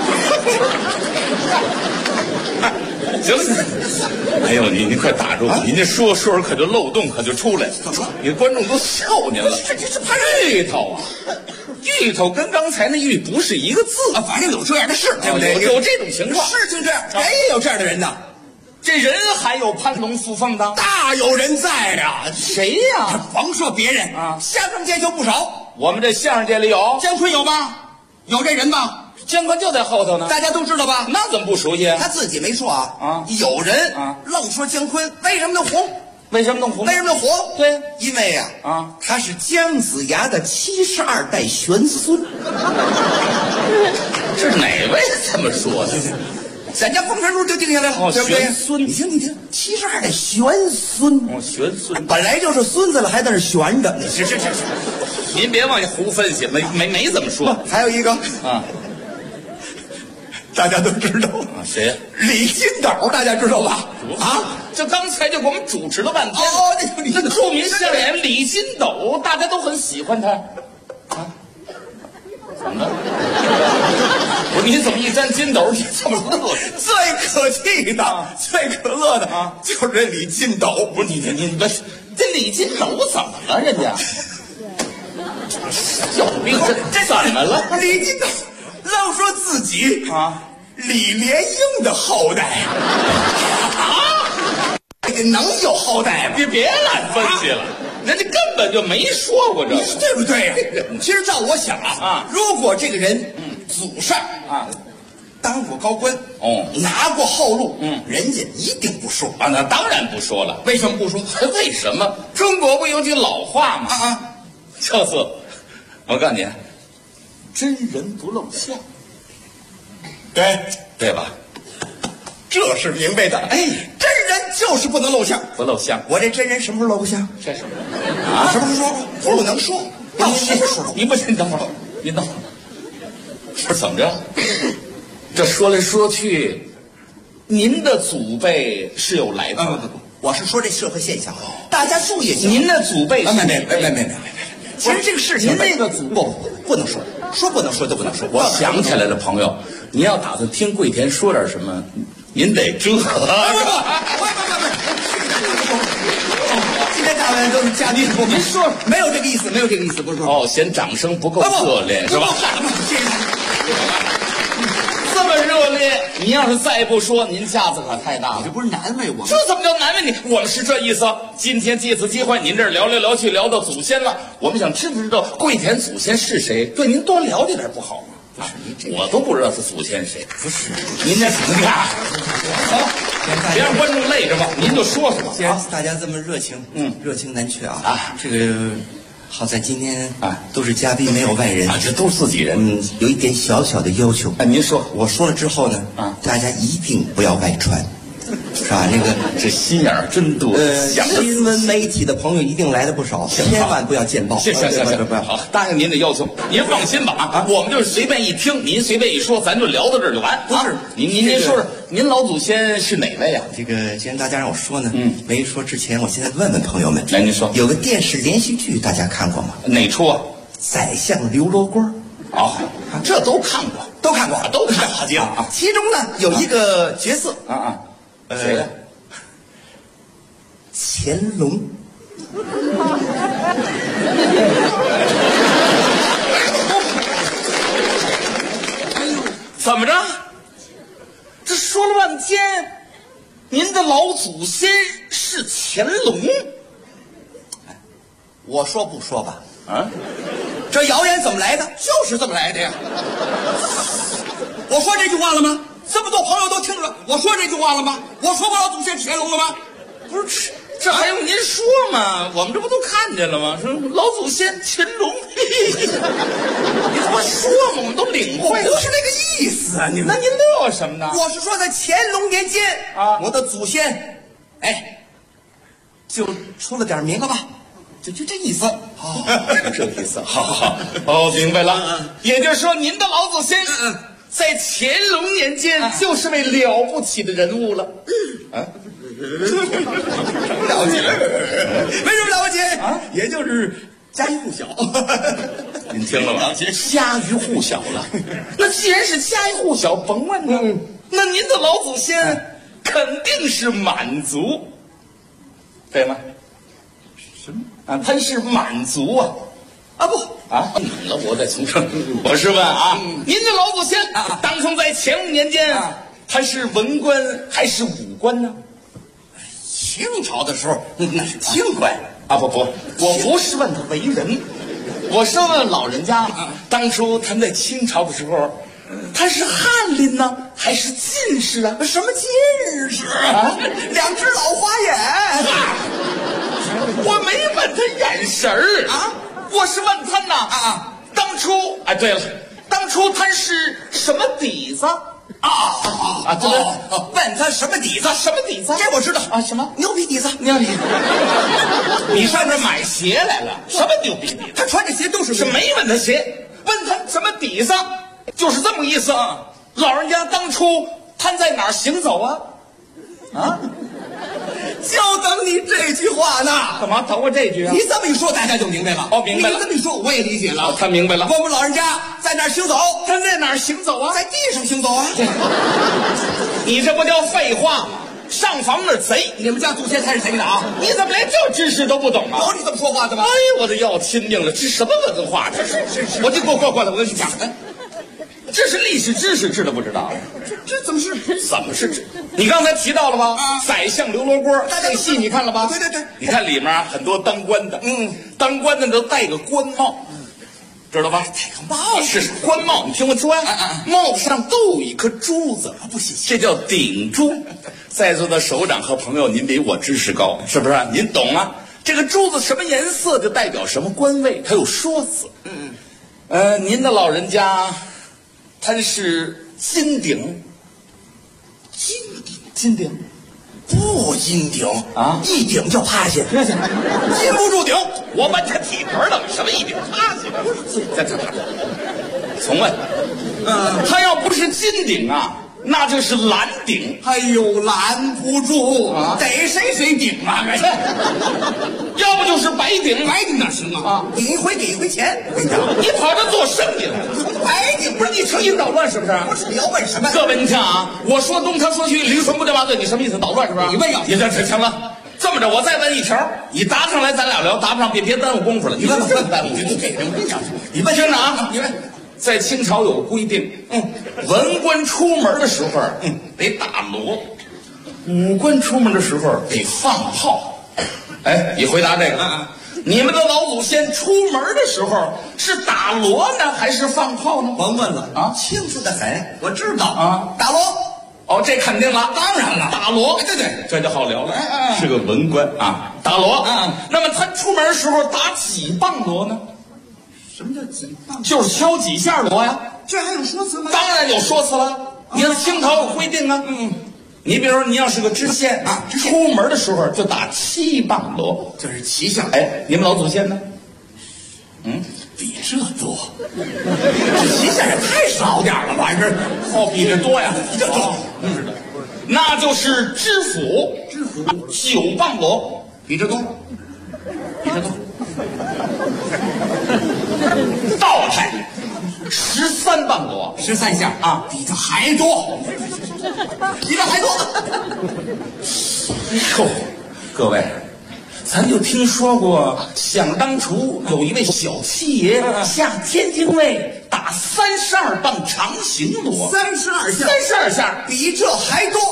行了，哎呦，您快打住！您这说着可就漏洞可就出来了。你观众都笑您了。 这怕芋头啊！芋头跟刚才那芋不是一个字啊，反正有这样的事，对不对？ 有这种情况， 事情这样，人也有这样的人呐。 这人还有盘龙附凤的， 大有人在呀！ 谁呀？ 甭说别人啊，相声界就不少。 我们这相声界里有姜昆有吧？有这人吧？ 姜昆就在后头呢， 大家都知道吧？ 那怎么不熟悉？ 他自己没说啊。有人愣说姜昆为什么能红？ 为什么能红？ 为什么能火？ 对， 因为他是姜子牙的72代玄孙。 这是哪位这么说的？ 咱家封神书就定下来了，对不对？ 玄孙， 你听，72代玄孙。 玄孙本来就是孙子了，还在那悬着。 是，您别往下胡分析，没怎么说。 还有一个大家都知道谁呀？ 李金斗，大家知道吧？ 这刚才就给我们主持了半天。那著名相声演员李金斗，大家都很喜欢他。怎么了？不是，你怎么一沾金斗，你这么乐？ 最可气的、最可乐的就是这李金斗。 不是你这李金斗怎么了？人家有病，这怎么了？ 李金斗愣说自己李莲英的后代这个能有后代吗？ 别乱分析了。人家根本就没说过这个， 对不对呀？其实照我想如果这个人祖上当过高官，拿过后路，人家一定不说啊。那当然不说了。为什么不说？为什么？中国不有句老话吗？就是我告诉你，真人不露相。对吧？ 这是明白的。哎，真人就是不能露相， 不露相。 我这真人什么时候露过相？ 这是什么时候说过？不能说。到什么时候？ 你等会儿，您等会儿。是怎么着？这说来说去，您的祖辈是有来头的。 我是说这社会现象，大家注意一下。 您的祖辈是没。其实这个事情， 您那个祖不能说，不能说就不能说。 我想起来了，朋友，您要打算听桂田说点什么，您得这。 不。今天大家都是嘉宾， 您说没有这个意思，不是说。 嫌掌声不够热烈是吧？这么热烈，您要是再不说，您架子可太大了。 这不是难为我？ 这怎么叫难为你？我们是这意思。今天借此机会，您这聊来聊去聊到祖先了，我们想知不知道桂田祖先是谁？对您多了解点不好吗？我都不知道是祖先谁。 不是， 您这怎么看？好，别让观众累着吧，您就说说吧。 既然大家这么热情，热情难却啊。这个好在今天都是嘉宾，没有外人这都是自己人。 有一点小小的要求。 您说， 我说了之后呢，大家一定不要外传。是吧？那个这心眼儿真多。 新闻媒体的朋友一定来了不少，千万不要见报。 行，好，答应您的要求。您放心吧我们就是随便一听，您随便一说，咱就聊到这儿就完。 不是， 您说说，您老祖先是哪位啊？ 这个既然大家让我说呢，没说之前，我现在问问朋友们。 来，您说， 有个电视连续剧大家看过吗？ 哪出啊？ 宰相刘罗锅。 这都看过， 都看过。好极了其中呢有一个角色谁呀？ 乾隆。 怎么着？这说了半天，您的老祖先是乾隆？ 我说不说吧？这谣言怎么来的？就是这么来的呀。我说这句话了吗？这么多朋友都听着，我说这句话了吗？我说我老祖先乾隆了吗？ 不是，这还用您说吗？我们这不都看见了吗？说老祖先乾隆，你他妈说嘛，我们都领会了。 不是那个意思啊！你们那您乐什么呢？ 我是说在乾隆年间我的祖先，就出了点名了吧？就这意思。 这意思。好，明白了。也就是说，您的老祖先在乾隆年间就是位了不起的人物了。 了不起，为什么了不起也就是家喻户晓。 您听了吗？家喻户晓了。那既然是家喻户晓，甭问了。那您的老祖先肯定是满族，对吗？什么他是满族我再重申，我是问您的老祖先当初在乾隆年间他是文官还是武官呢？ 清朝的时候那是清官不，我不是问他为人，我是问老人家当初他们在清朝的时候，他是翰林呢还是进士啊？ 什么进士两只老花眼。 我没问他眼神儿我是问他当初对了，当初他是什么底子？ 对，问他什么底子？ 什么底子？ 这我知道什么牛皮底子？ 你上这买鞋来了？什么牛皮底子？ 他穿这鞋都是没问他鞋，问他什么底子，就是这么意思老人家当初他在哪儿行走就等你这句话呢。 干嘛等我这句你这么一说，大家就明白了。 明白了。 你这么一说，我也理解了。 他明白了。 我们老人家在哪儿行走？ 他在哪儿行走在地上行走你这不叫废话吗？上房那贼， 你们家祖先才是贼的你怎么连这知识都不懂有你这么说话的吗？ 我的要亲命了，这什么文化？这是，我就过来，我跟你讲这是历史知识，知道不知道？ 这怎么是？ 怎么是？你刚才提到了吗？宰相刘罗锅，这戏你看了吧？ 对， 你看里面很多当官的，当官的都戴个官帽， 知道吧？ 戴个帽子是官帽，你听我说呀，帽子上都有一颗珠子， 不行， 这叫顶珠。在座的首长和朋友，您比我知识高，是不是？您懂啊？这个珠子什么颜色就代表什么官位，它有说辞。您的老人家，他是金顶，金顶。 不金顶啊， 一顶就趴下，禁不住顶。 我问他体格了，什么一顶趴下？在这，重问，他要不是金顶啊，那就是蓝顶。 哎呦，拦不住啊，逮谁谁顶啊！ 要不就是白顶， 白顶哪行啊？顶一回给一回钱。我跟你讲， 你跑这做生意了？ 白顶不是你成心捣乱是不是？ 不是你要问什么？ 各位你听啊，我说东他说西，驴唇不对马嘴，你什么意思？捣乱是不是？ 你问要你这行了。这么着，我再问一条，你答上来咱俩聊，答不上别耽误功夫了。 你问耽误，你问听着啊，你问。在清朝有规定，文官出门的时候，得打锣；武官出门的时候得放炮。哎，你回答这个，你们的老祖先出门的时候是打锣呢，还是放炮呢？ 甭问了啊，清楚的很，我知道啊，打锣。 哦，这肯定了， 当然了， 打锣， 对对， 这就好聊了。是个文官啊，打锣。那么他出门的时候打几棒锣呢？ 什么叫几棒？ 就是敲几下锣呀？ 这还有说辞吗？ 当然有说辞了。你看清朝有规定啊。你比如说，你要是个知县啊，出门的时候就打7棒锣， 这是7项。 哎，你们老祖先呢？ 比这多，这7项也太少点了吧？这比这多呀， 比这多。 那就是知府9棒锣， 比这多，比这多。 道台13棒锣 ，13项啊，比这还多，比这还多。 哟，各位，咱就听说过，想当初有一位小七爷下天津卫打32棒长形锣 ，32项 ，32下， 比这还多，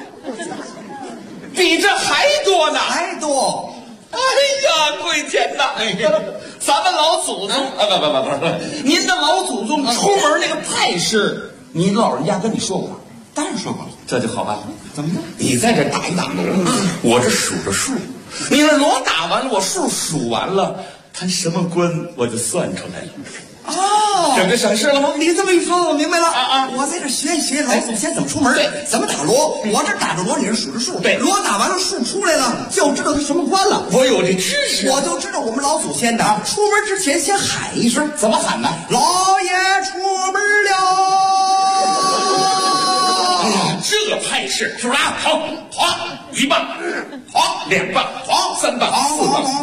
比这还多呢， 还多。 哎呀，贵天哪！哎呀，咱们老祖宗不，您的老祖宗出门那个派式，您老人家跟你说过？ 当然说过了。 这就好办了。 怎么着？ 你在这打一打锣，我这数着数，你那锣打完了，我数数完了，他什么官我就算出来了。 哦， 整个省事了吗？ 你这么一说，我明白了啊！ 我在这学一学老祖先怎么出门， 对， 怎么打锣。我这打着锣，你是数着数， 对， 锣打完了，数出来了，就知道他什么官了。 我有这知识， 我就知道我们老祖先的出门之前先喊一声， 怎么喊呢？ 老爷出门了。 哎呀，这个派式是不是啊？好，划1棒，划2棒，划3棒，4棒。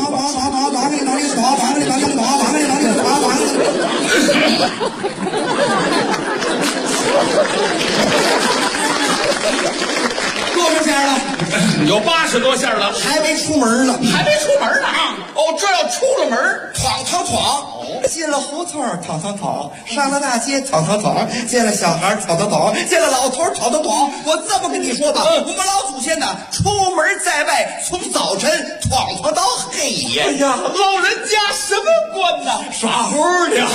多少下了？ 有80多下了， 还没出门呢， 还没出门呢啊！哦，这要出了门， 闯，进了胡同闯，上了大街闯，见了小孩闯，见了老头闯。我这么跟你说吧，我们老祖先呢，出门在外，从早晨闯到黑夜。 哎呀，老人家什么官呢？ 耍猴的。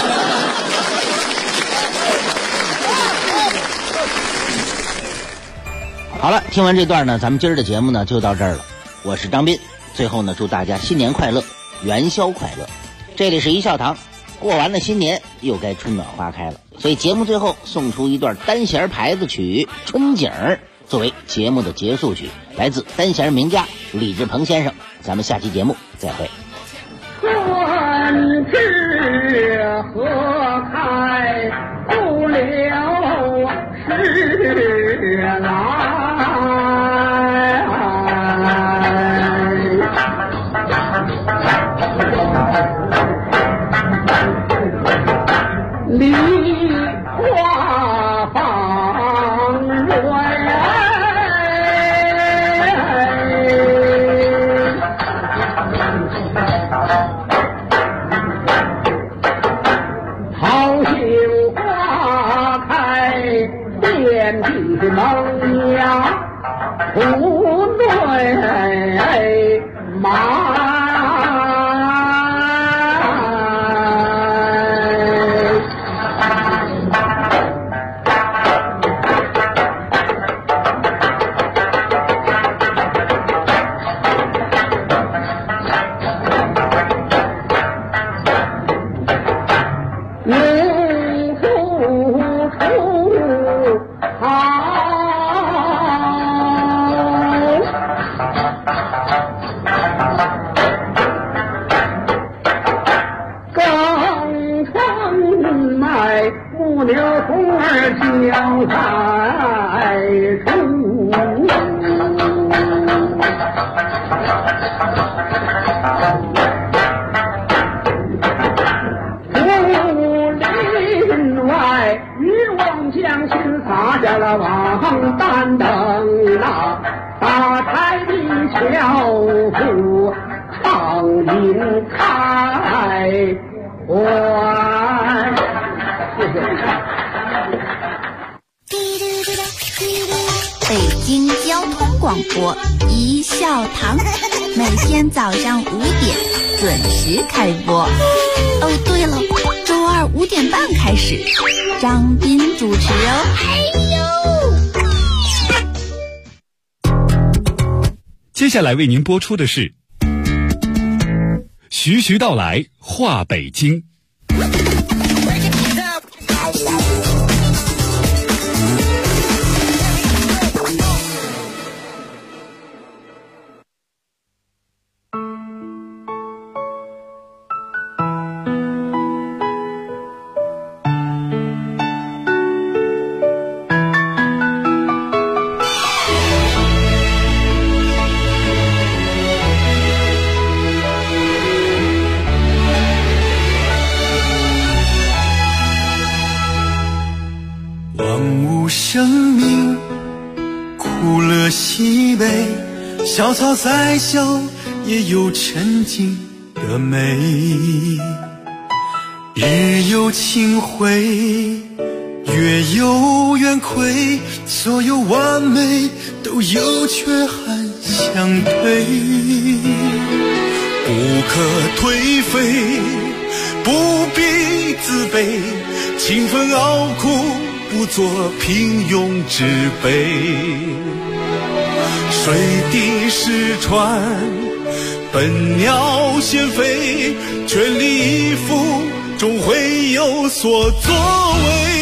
好了，听完这段呢，咱们今儿的节目呢就到这儿了。我是张斌，最后呢祝大家新年快乐，元宵快乐。这里是一笑堂，过完了新年又该春暖花开了，所以节目最后送出一段单弦牌子曲《春景儿》作为节目的结束曲，来自单弦名家李志鹏先生。咱们下期节目再会。 春至河开不了时来，梨花放蕊，好杏花开遍地萌芽，不对马。 大王担当那大台的巧妇放映开怀。谢谢。 北京交通广播一笑堂，每天早上5点准时开播。哦，对了，周二5点半开始，张斌主持哦。 接下来为您播出的是徐徐道来话北京。 生命苦乐喜悲，小草再小也有沉静的美。日有清辉，月有圆亏，所有完美都有缺憾相对。不可颓废，不必自卑，勤奋熬苦不做平庸之辈。水滴石穿，笨鸟先飞，全力以赴终会有所作为。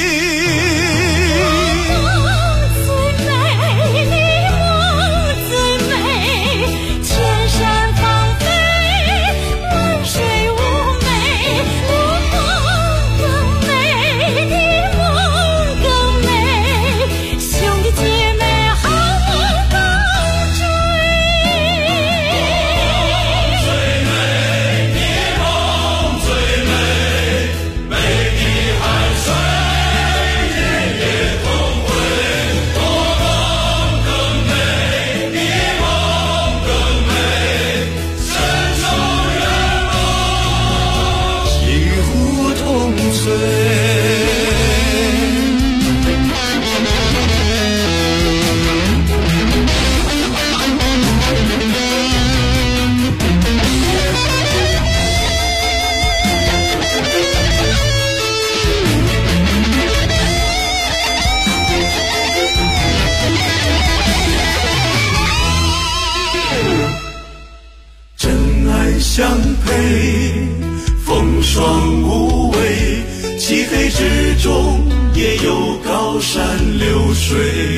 相配，风霜无畏，漆黑之中也有高山流水。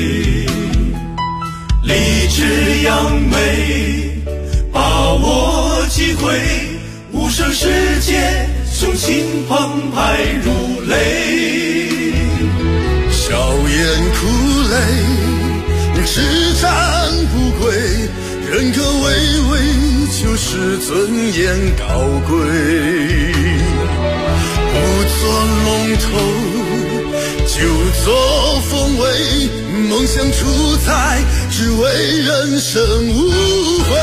立志扬眉，把握机会，无声世界，雄心澎湃如雷。笑颜苦泪，叱咤不归，人格巍巍，就是尊严高贵。不做龙头，就做凤尾，梦想出彩，只为人生无悔。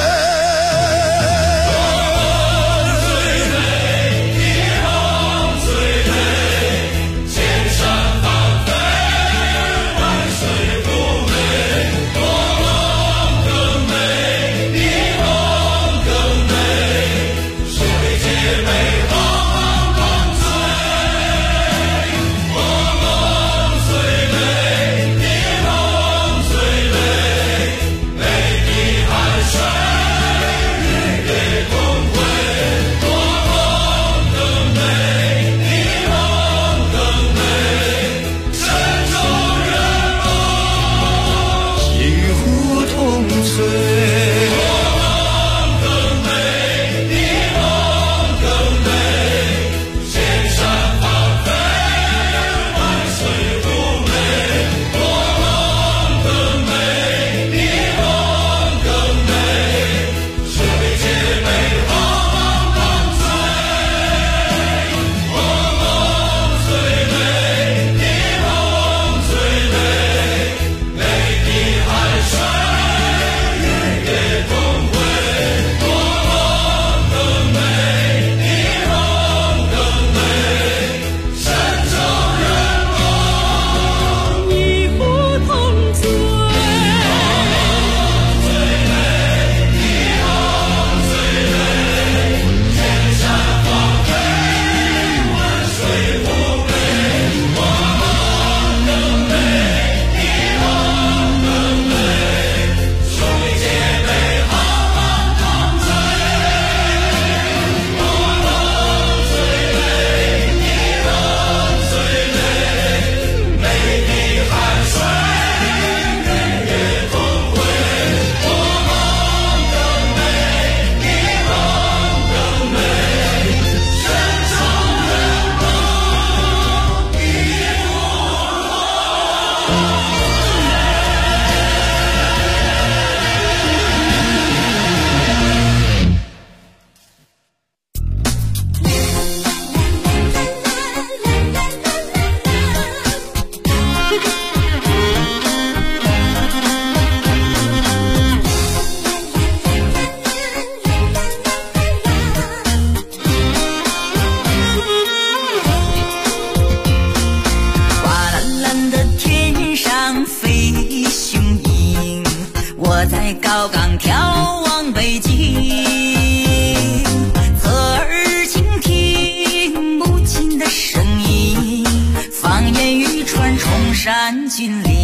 我在高岗眺望北京，侧耳倾听母亲的声音，方言语传崇山峻岭。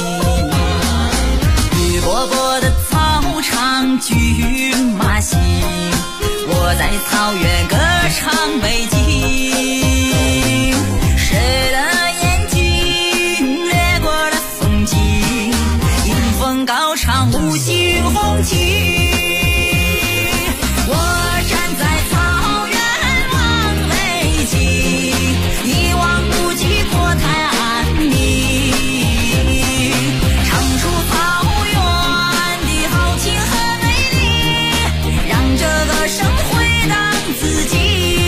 绿波波的草场骏马行，我在草原歌唱北京。谁的眼睛掠过了风景，迎风高唱五星红旗。我站在草原望北京，一望无际国泰安宁，唱出草原的豪情和美丽，让这个声回荡自己。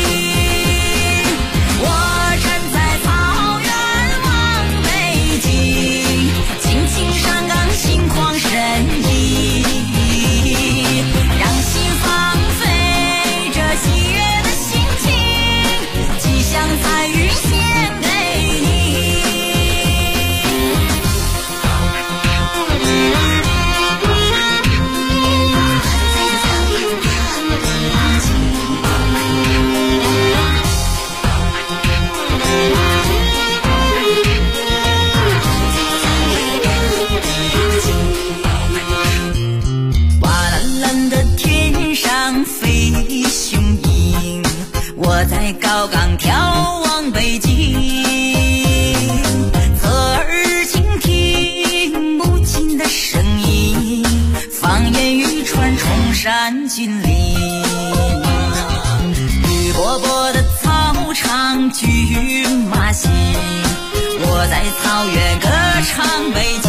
我站在草原望北京，轻轻上岗心旷神怡，让心放飞这喜悦的心情，吉祥彩云献给你。瓦蓝蓝的天上飞雄鹰，我在高岗眺望北京，侧耳倾听母亲的声音，方言语传崇山峻岭。绿波波的草场骏马行，我在草原歌唱北京。